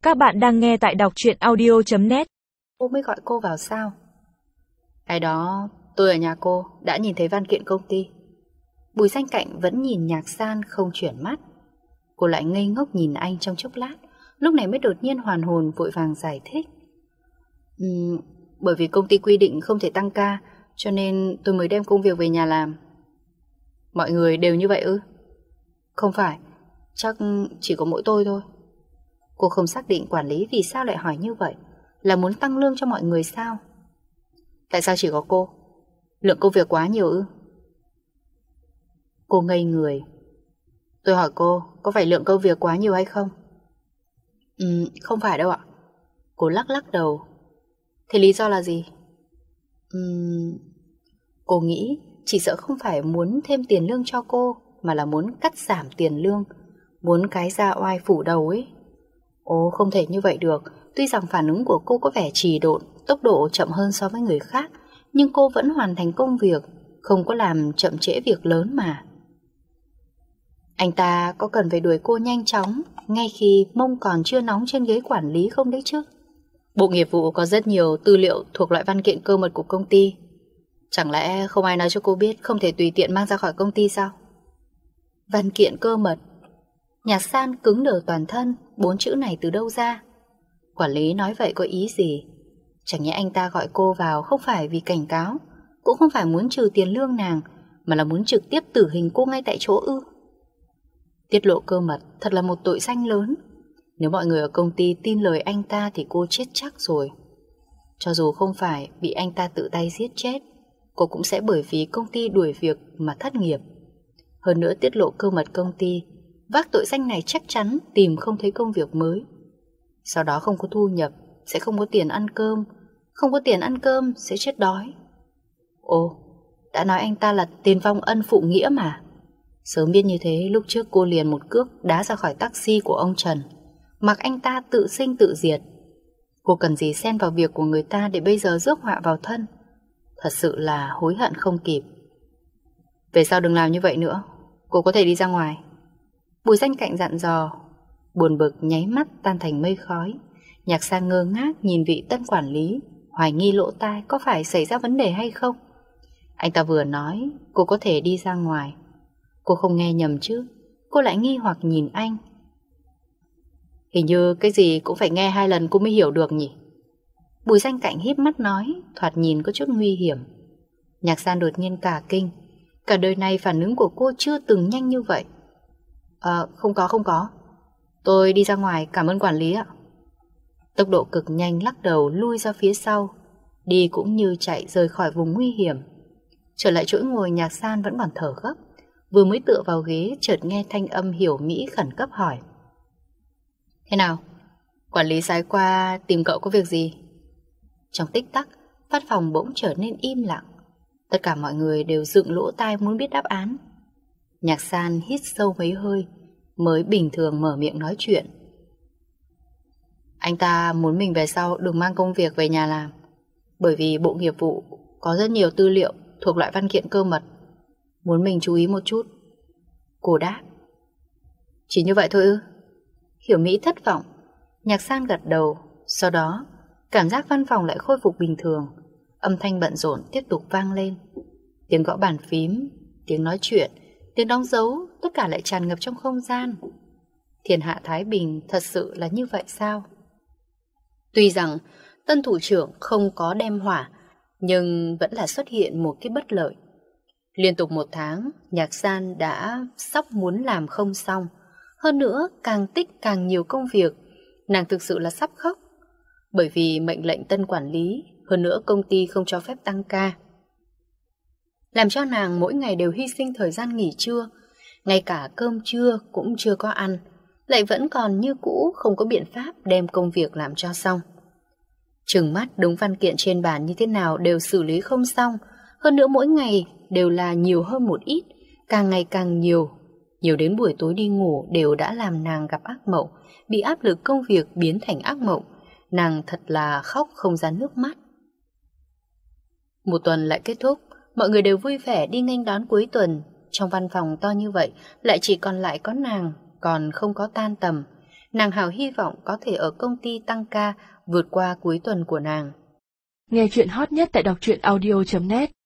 Các bạn đang nghe tại đọc truyện audio.net. Cô mới gọi cô vào sao? Cái đó tôi ở nhà cô đã nhìn thấy văn kiện công ty. Bùi Danh Cạnh vẫn nhìn Nhạc San không chuyển mắt. Cô lại ngây ngốc nhìn anh trong chốc lát, lúc này mới đột nhiên hoàn hồn vội vàng giải thích. Bởi vì công ty quy định không thể tăng ca, cho nên tôi mới đem công việc về nhà làm. Mọi người đều như vậy ư? Không phải, chắc chỉ có mỗi tôi thôi. Cô không xác định quản lý vì sao lại hỏi như vậy. Là muốn tăng lương cho mọi người sao? Tại sao chỉ có cô? Lượng công việc quá nhiều ư? Cô ngây người. Tôi hỏi cô, có phải lượng công việc quá nhiều hay không? Không phải đâu ạ. Cô lắc lắc đầu. Thế lý do là gì? Cô nghĩ chỉ sợ không phải muốn thêm tiền lương cho cô, mà là muốn cắt giảm tiền lương, muốn cái da oai phủ đầu ấy. Ồ, không thể như vậy được. Tuy rằng phản ứng của cô có vẻ trì độn, tốc độ chậm hơn so với người khác, nhưng cô vẫn hoàn thành công việc, không có làm chậm trễ việc lớn mà. Anh ta có cần phải đuổi cô nhanh chóng ngay khi mông còn chưa nóng trên ghế quản lý không đấy chứ? Bộ nghiệp vụ có rất nhiều tư liệu thuộc loại văn kiện cơ mật của công ty. Chẳng lẽ không ai nói cho cô biết không thể tùy tiện mang ra khỏi công ty sao? Văn kiện cơ mật? Nhạc San cứng đờ toàn thân, 4 chữ này từ đâu ra? Quản lý nói vậy có ý gì? Chẳng nhẽ anh ta gọi cô vào không phải vì cảnh cáo, cũng không phải muốn trừ tiền lương nàng, mà là muốn trực tiếp tử hình cô ngay tại chỗ ư? Tiết lộ cơ mật thật là một tội danh lớn. Nếu mọi người ở công ty tin lời anh ta thì cô chết chắc rồi. Cho dù không phải bị anh ta tự tay giết chết, cô cũng sẽ bởi vì công ty đuổi việc mà thất nghiệp. Hơn nữa tiết lộ cơ mật công ty, vác tội danh này chắc chắn tìm không thấy công việc mới. Sau đó không có thu nhập, sẽ không có tiền ăn cơm. Không có tiền ăn cơm, sẽ chết đói. Ồ, đã nói anh ta là tiền vong ân phụ nghĩa mà. Sớm biết như thế, lúc trước cô liền một cước đá ra khỏi taxi của ông Trần, mặc anh ta tự sinh tự diệt. Cô cần gì xen vào việc của người ta để bây giờ rước họa vào thân? Thật sự là hối hận không kịp. Về sau đừng làm như vậy nữa, cô có thể đi ra ngoài. Bùi Danh Cạnh dặn dò. Buồn bực nháy mắt tan thành mây khói. Nhạc San ngơ ngác nhìn vị tân quản lý, hoài nghi lỗ tai có phải xảy ra vấn đề hay không. Anh ta vừa nói cô có thể đi ra ngoài, cô không nghe nhầm chứ? Cô lại nghi hoặc nhìn anh. Hình như cái gì cũng phải nghe 2 lần cô mới hiểu được nhỉ? Bùi Danh Cạnh híp mắt nói, thoạt nhìn có chút nguy hiểm. Nhạc San đột nhiên cả kinh. Cả đời này phản ứng của cô chưa từng nhanh như vậy. Không có. Tôi đi ra ngoài, cảm ơn quản lý ạ. Tốc độ cực nhanh lắc đầu lui ra phía sau. Đi cũng như chạy rời khỏi vùng nguy hiểm. Trở lại chỗ ngồi, Nhạc San vẫn còn thở gấp. Vừa mới tựa vào ghế chợt nghe thanh âm hiểu mỹ khẩn cấp hỏi. Thế nào? Quản lý sai qua tìm cậu có việc gì? Trong tích tắc, văn phòng bỗng trở nên im lặng. Tất cả mọi người đều dựng lỗ tai muốn biết đáp án. Nhạc San hít sâu mấy hơi mới bình thường mở miệng nói chuyện. Anh ta muốn mình về sau đừng mang công việc về nhà làm, bởi vì bộ nghiệp vụ có rất nhiều tư liệu thuộc loại văn kiện cơ mật, muốn mình chú ý một chút. Cô đáp. Chỉ như vậy thôi ư? Hiểu Mỹ thất vọng. Nhạc San gật đầu. Sau đó cảm giác văn phòng lại khôi phục bình thường. Âm thanh bận rộn tiếp tục vang lên. Tiếng gõ bàn phím, tiếng nói chuyện, tiếng đóng dấu, tất cả lại tràn ngập trong không gian. Thiên hạ thái bình thật sự là như vậy sao? Tuy rằng tân thủ trưởng không có đem hỏa, nhưng vẫn là xuất hiện một cái bất lợi. Liên tục 1 tháng, Nhạc San đã sắp muốn làm không xong. Hơn nữa, càng tích càng nhiều công việc, nàng thực sự là sắp khóc. Bởi vì mệnh lệnh tân quản lý, hơn nữa công ty không cho phép tăng ca, làm cho nàng mỗi ngày đều hy sinh thời gian nghỉ trưa. Ngay cả cơm trưa cũng chưa có ăn, lại vẫn còn như cũ không có biện pháp đem công việc làm cho xong. Trừng mắt đúng văn kiện trên bàn như thế nào đều xử lý không xong. Hơn nữa mỗi ngày đều là nhiều hơn một ít, càng ngày càng nhiều. Nhiều đến buổi tối đi ngủ đều đã làm nàng gặp ác mộng, bị áp lực công việc biến thành ác mộng. Nàng thật là khóc không ra nước mắt. Một tuần lại kết thúc, mọi người đều vui vẻ đi nghênh đón cuối tuần. Trong văn phòng to như vậy lại chỉ còn lại có nàng, còn không có tan tầm. Nàng hào hy vọng có thể ở công ty tăng ca vượt qua cuối tuần của nàng. Nghe chuyện hot nhất tại đọc truyện audio.net